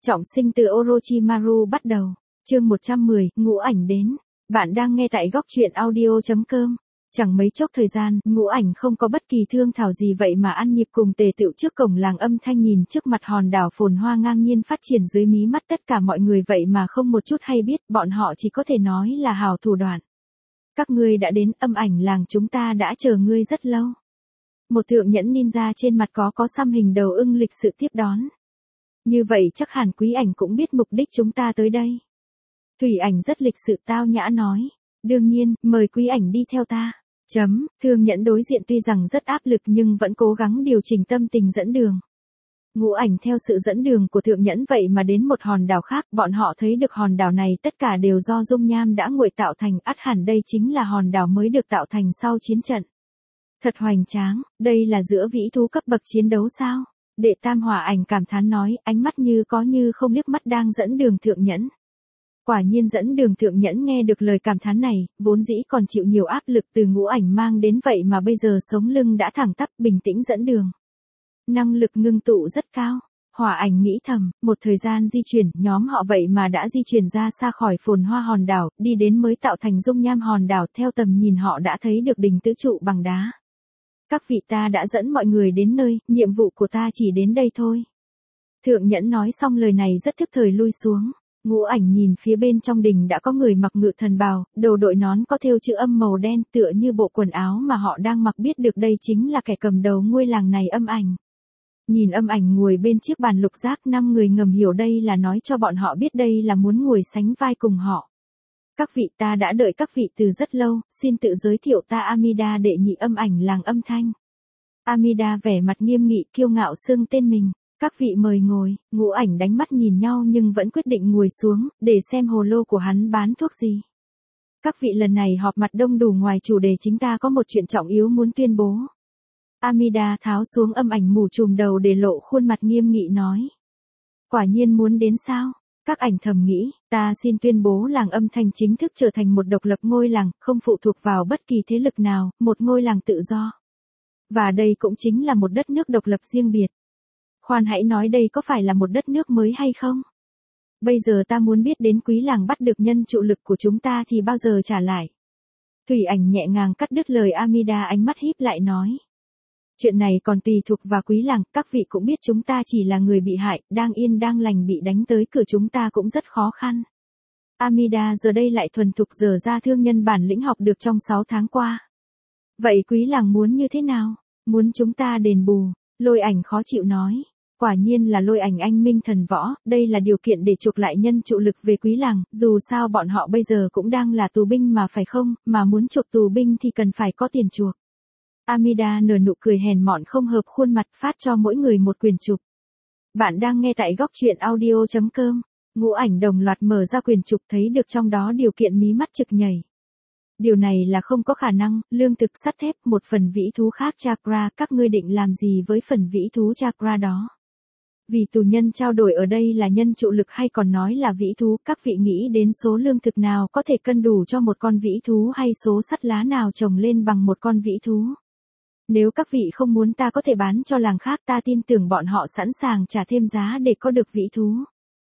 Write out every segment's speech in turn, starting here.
Trọng sinh từ Orochimaru bắt đầu. Chương 110, Ngũ Ảnh đến. Bạn đang nghe tại góc truyện audio.com. Chẳng mấy chốc thời gian, Ngũ Ảnh không có bất kỳ thương thảo gì vậy mà ăn nhịp cùng tề tựu trước cổng làng âm thanh nhìn trước mặt hòn đảo phồn hoa ngang nhiên phát triển dưới mí mắt tất cả mọi người vậy mà không một chút hay biết, bọn họ chỉ có thể nói là hào thủ đoạn. Các ngươi đã đến, Âm Ảnh làng chúng ta đã chờ ngươi rất lâu. Một thượng nhẫn ninja trên mặt có xăm hình đầu ưng lịch sự tiếp đón. Như vậy chắc hẳn Quý Ảnh cũng biết mục đích chúng ta tới đây. Thủy Ảnh rất lịch sự tao nhã nói. Đương nhiên, mời Quý Ảnh đi theo ta. Thương nhẫn đối diện tuy rằng rất áp lực nhưng vẫn cố gắng điều chỉnh tâm tình dẫn đường. Ngũ Ảnh theo sự dẫn đường của thượng nhẫn vậy mà đến một hòn đảo khác, bọn họ thấy được hòn đảo này tất cả đều do dung nham đã nguội tạo thành, ắt hẳn đây chính là hòn đảo mới được tạo thành sau chiến trận. Thật hoành tráng, đây là giữa vĩ thú cấp bậc chiến đấu sao? Đệ Tam Hỏa Ảnh cảm thán nói, ánh mắt như có như không liếc mắt đang dẫn đường thượng nhẫn. Quả nhiên dẫn đường thượng nhẫn nghe được lời cảm thán này, vốn dĩ còn chịu nhiều áp lực từ Ngũ Ảnh mang đến vậy mà bây giờ sống lưng đã thẳng tắp bình tĩnh dẫn đường. Năng lực ngưng tụ rất cao. Hỏa Ảnh nghĩ thầm, một thời gian di chuyển, nhóm họ vậy mà đã di chuyển ra xa khỏi phồn hoa hòn đảo, đi đến mới tạo thành dung nham hòn đảo, theo tầm nhìn họ đã thấy được đỉnh tứ trụ bằng đá. Các vị, ta đã dẫn mọi người đến nơi, nhiệm vụ của ta chỉ đến đây thôi. Thượng nhẫn nói xong lời này rất thức thời lui xuống. Ngũ Ảnh nhìn phía bên trong đình đã có người mặc ngự thần bào, đầu đội nón có thêu chữ âm màu đen tựa như bộ quần áo mà họ đang mặc, biết được đây chính là kẻ cầm đầu ngôi làng này, Âm Ảnh. Nhìn Âm Ảnh ngồi bên chiếc bàn lục giác, 5 người ngầm hiểu đây là nói cho bọn họ biết đây là muốn ngồi sánh vai cùng họ. Các vị, ta đã đợi các vị từ rất lâu, xin tự giới thiệu, ta Amida, đệ nhị Âm Ảnh làng Âm Thanh. Amida vẻ mặt nghiêm nghị kiêu ngạo xưng tên mình. Các vị mời ngồi. Ngũ Ảnh đánh mắt nhìn nhau nhưng vẫn quyết định ngồi xuống, để xem hồ lô của hắn bán thuốc gì. Các vị, lần này họp mặt đông đủ, ngoài chủ đề chính ta có một chuyện trọng yếu muốn tuyên bố. Amida tháo xuống Âm Ảnh mù trùm đầu để lộ khuôn mặt nghiêm nghị nói. Quả nhiên muốn đến sao? Các ảnh thầm nghĩ, ta xin tuyên bố làng Âm Thanh chính thức trở thành một độc lập ngôi làng, không phụ thuộc vào bất kỳ thế lực nào, một ngôi làng tự do. Và đây cũng chính là một đất nước độc lập riêng biệt. Khoan hãy nói, đây có phải là một đất nước mới hay không? Bây giờ ta muốn biết đến Quý làng bắt được nhân trụ lực của chúng ta thì bao giờ trả lại? Thủy Ảnh nhẹ nhàng cắt đứt lời Amida, ánh mắt híp lại nói. Chuyện này còn tùy thuộc vào Quý làng, các vị cũng biết chúng ta chỉ là người bị hại, đang yên đang lành bị đánh tới cửa chúng ta cũng rất khó khăn. Amida giờ đây lại thuần thục dở ra thương nhân bản lĩnh học được trong 6 tháng qua. Vậy Quý làng muốn như thế nào? Muốn chúng ta đền bù? Lôi Ảnh khó chịu nói. Quả nhiên là Lôi Ảnh anh minh thần võ, đây là điều kiện để chuộc lại nhân trụ lực về Quý làng, dù sao bọn họ bây giờ cũng đang là tù binh mà phải không, mà muốn chuộc tù binh thì cần phải có tiền chuộc. Amida nở nụ cười hèn mọn không hợp khuôn mặt, phát cho mỗi người một quyển trục. Bạn đang nghe tại góc truyện audio.com. Ngũ Ảnh đồng loạt mở ra quyển trục, thấy được trong đó điều kiện mí mắt trực nhảy. Điều này là không có khả năng, lương thực, sắt thép, một phần vĩ thú khác chakra, các ngươi định làm gì với phần vĩ thú chakra đó? Vì tù nhân trao đổi ở đây là nhân trụ lực hay còn nói là vĩ thú, các vị nghĩ đến số lương thực nào có thể cân đủ cho một con vĩ thú hay số sắt lá nào trồng lên bằng một con vĩ thú? Nếu các vị không muốn ta có thể bán cho làng khác, ta tin tưởng bọn họ sẵn sàng trả thêm giá để có được vĩ thú.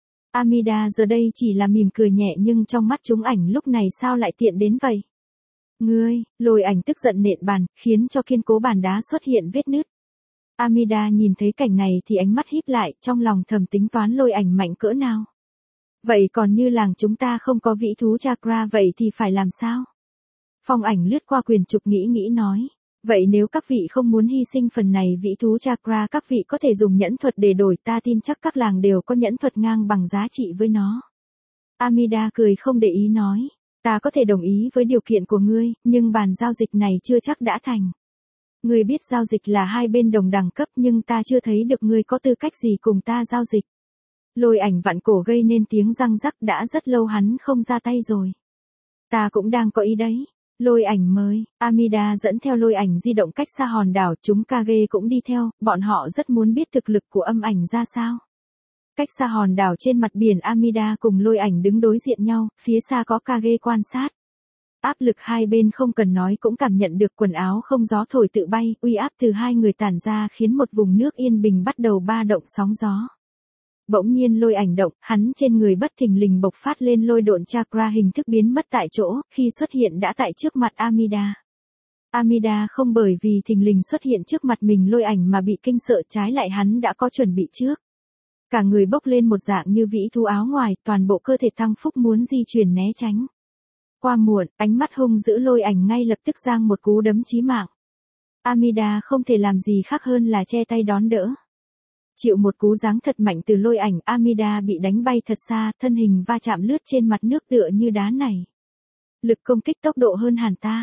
Amida giờ đây chỉ là mỉm cười nhẹ nhưng trong mắt chúng ảnh lúc này sao lại tiện đến vậy? Ngươi, Lôi Ảnh tức giận nện bàn, khiến cho kiên cố bàn đá xuất hiện vết nứt. Amida nhìn thấy cảnh này thì ánh mắt híp lại, trong lòng thầm tính toán Lôi Ảnh mạnh cỡ nào. Vậy còn như làng chúng ta không có vĩ thú chakra vậy thì phải làm sao? Phong Ảnh lướt qua quyển trục nghĩ nói. Vậy nếu các vị không muốn hy sinh phần này vĩ thú chakra, các vị có thể dùng nhẫn thuật để đổi, ta tin chắc các làng đều có nhẫn thuật ngang bằng giá trị với nó. Amida cười không để ý nói. Ta có thể đồng ý với điều kiện của ngươi, nhưng bàn giao dịch này chưa chắc đã thành. Ngươi biết giao dịch là hai bên đồng đẳng cấp nhưng ta chưa thấy được ngươi có tư cách gì cùng ta giao dịch. Lôi Ảnh vặn cổ gây nên tiếng răng rắc, đã rất lâu hắn không ra tay rồi. Ta cũng đang có ý đấy. Lôi Ảnh mới, Amida dẫn theo Lôi Ảnh di động cách xa hòn đảo, chúng Kage cũng đi theo, bọn họ rất muốn biết thực lực của Âm Ảnh ra sao. Cách xa hòn đảo trên mặt biển, Amida cùng Lôi Ảnh đứng đối diện nhau, phía xa có Kage quan sát. Áp lực hai bên không cần nói cũng cảm nhận được, quần áo không gió thổi tự bay, uy áp từ hai người tản ra khiến một vùng nước yên bình bắt đầu ba động sóng gió. Bỗng nhiên lôi ảnh động, hắn trên người bất thình lình bộc phát lên lôi độn chakra hình thức biến mất tại chỗ, khi xuất hiện đã tại trước mặt Amida. Amida không bởi vì thình lình xuất hiện trước mặt mình lôi ảnh mà bị kinh sợ, trái lại hắn đã có chuẩn bị trước. Cả người bốc lên một dạng như vĩ thú áo ngoài, toàn bộ cơ thể tăng phúc muốn di chuyển né tránh. Qua muộn, ánh mắt hung dữ lôi ảnh ngay lập tức giang một cú đấm chí mạng. Amida không thể làm gì khác hơn là che tay đón đỡ. Chịu một cú giáng thật mạnh từ lôi ảnh, Amida bị đánh bay thật xa, thân hình va chạm lướt trên mặt nước tựa như đá nảy. Lực công kích tốc độ hơn hẳn ta.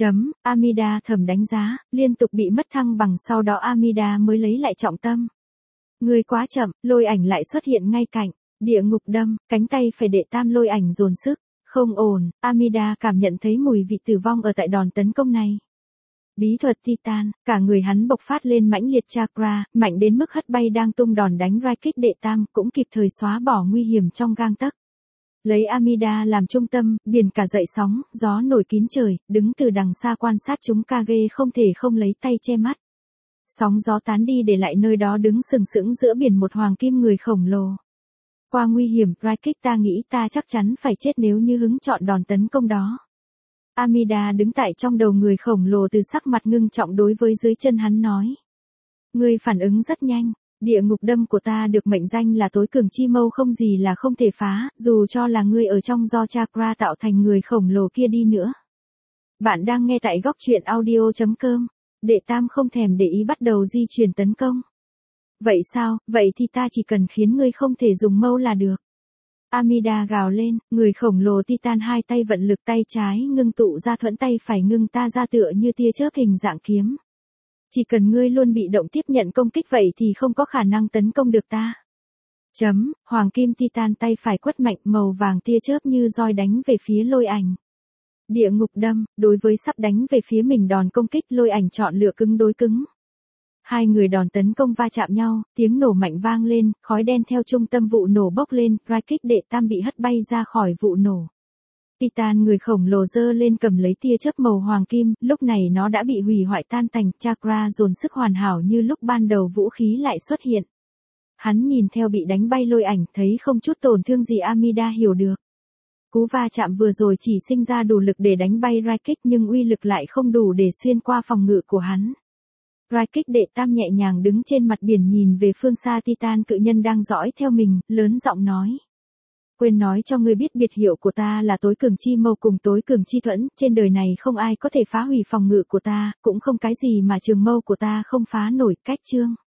Amida thầm đánh giá, liên tục bị mất thăng bằng, sau đó Amida mới lấy lại trọng tâm. Người quá chậm, lôi ảnh lại xuất hiện ngay cạnh. Địa ngục đâm, cánh tay phải đệ tam lôi ảnh dồn sức. Không ổn, Amida cảm nhận thấy mùi vị tử vong ở tại đòn tấn công này. Bí thuật Titan, cả người hắn bộc phát lên mãnh liệt chakra, mạnh đến mức hất bay đang tung đòn đánh Rai kích đệ tam, cũng kịp thời xóa bỏ nguy hiểm trong gang tấc. Lấy Amida làm trung tâm, biển cả dậy sóng, gió nổi kín trời, đứng từ đằng xa quan sát chúng Kage không thể không lấy tay che mắt. Sóng gió tán đi để lại nơi đó đứng sừng sững giữa biển một hoàng kim người khổng lồ. Qua nguy hiểm, Rai kích ta nghĩ ta chắc chắn phải chết nếu như hứng chọn đòn tấn công đó. Amida đứng tại trong đầu người khổng lồ, từ sắc mặt ngưng trọng đối với dưới chân hắn nói. Ngươi phản ứng rất nhanh, địa ngục đâm của ta được mệnh danh là tối cường chi mâu, không gì là không thể phá, dù cho là ngươi ở trong do chakra tạo thành người khổng lồ kia đi nữa. Bạn đang nghe tại góc truyện audio.com, đệ tam không thèm để ý bắt đầu di chuyển tấn công. Vậy sao, vậy thì ta chỉ cần khiến ngươi không thể dùng mâu là được. Amida gào lên, người khổng lồ Titan hai tay vận lực, tay trái ngưng tụ ra thuẫn, tay phải ngưng ta ra tựa như tia chớp hình dạng kiếm. Chỉ cần ngươi luôn bị động tiếp nhận công kích vậy thì không có khả năng tấn công được ta. Hoàng kim Titan tay phải quất mạnh, màu vàng tia chớp như roi đánh về phía lôi ảnh. Địa ngục đâm, đối với sắp đánh về phía mình đòn công kích, lôi ảnh chọn lựa cứng đối cứng. Hai người đòn tấn công va chạm nhau, tiếng nổ mạnh vang lên, khói đen theo trung tâm vụ nổ bốc lên, Rai kích đệ tam bị hất bay ra khỏi vụ nổ. Titan người khổng lồ giơ lên cầm lấy tia chớp màu hoàng kim, lúc này nó đã bị hủy hoại tan tành, chakra dồn sức hoàn hảo như lúc ban đầu, vũ khí lại xuất hiện. Hắn nhìn theo bị đánh bay lôi ảnh, thấy không chút tổn thương gì. Amida hiểu được. Cú va chạm vừa rồi chỉ sinh ra đủ lực để đánh bay Rai kích, nhưng uy lực lại không đủ để xuyên qua phòng ngự của hắn. Rai kích đệ tam nhẹ nhàng đứng trên mặt biển nhìn về phương xa Titan cự nhân đang dõi theo mình, lớn giọng nói. Quên nói cho ngươi biết, biệt hiệu của ta là tối cường chi mâu cùng tối cường chi thuẫn, trên đời này không ai có thể phá hủy phòng ngự của ta, cũng không cái gì mà trường mâu của ta không phá nổi. Cách chương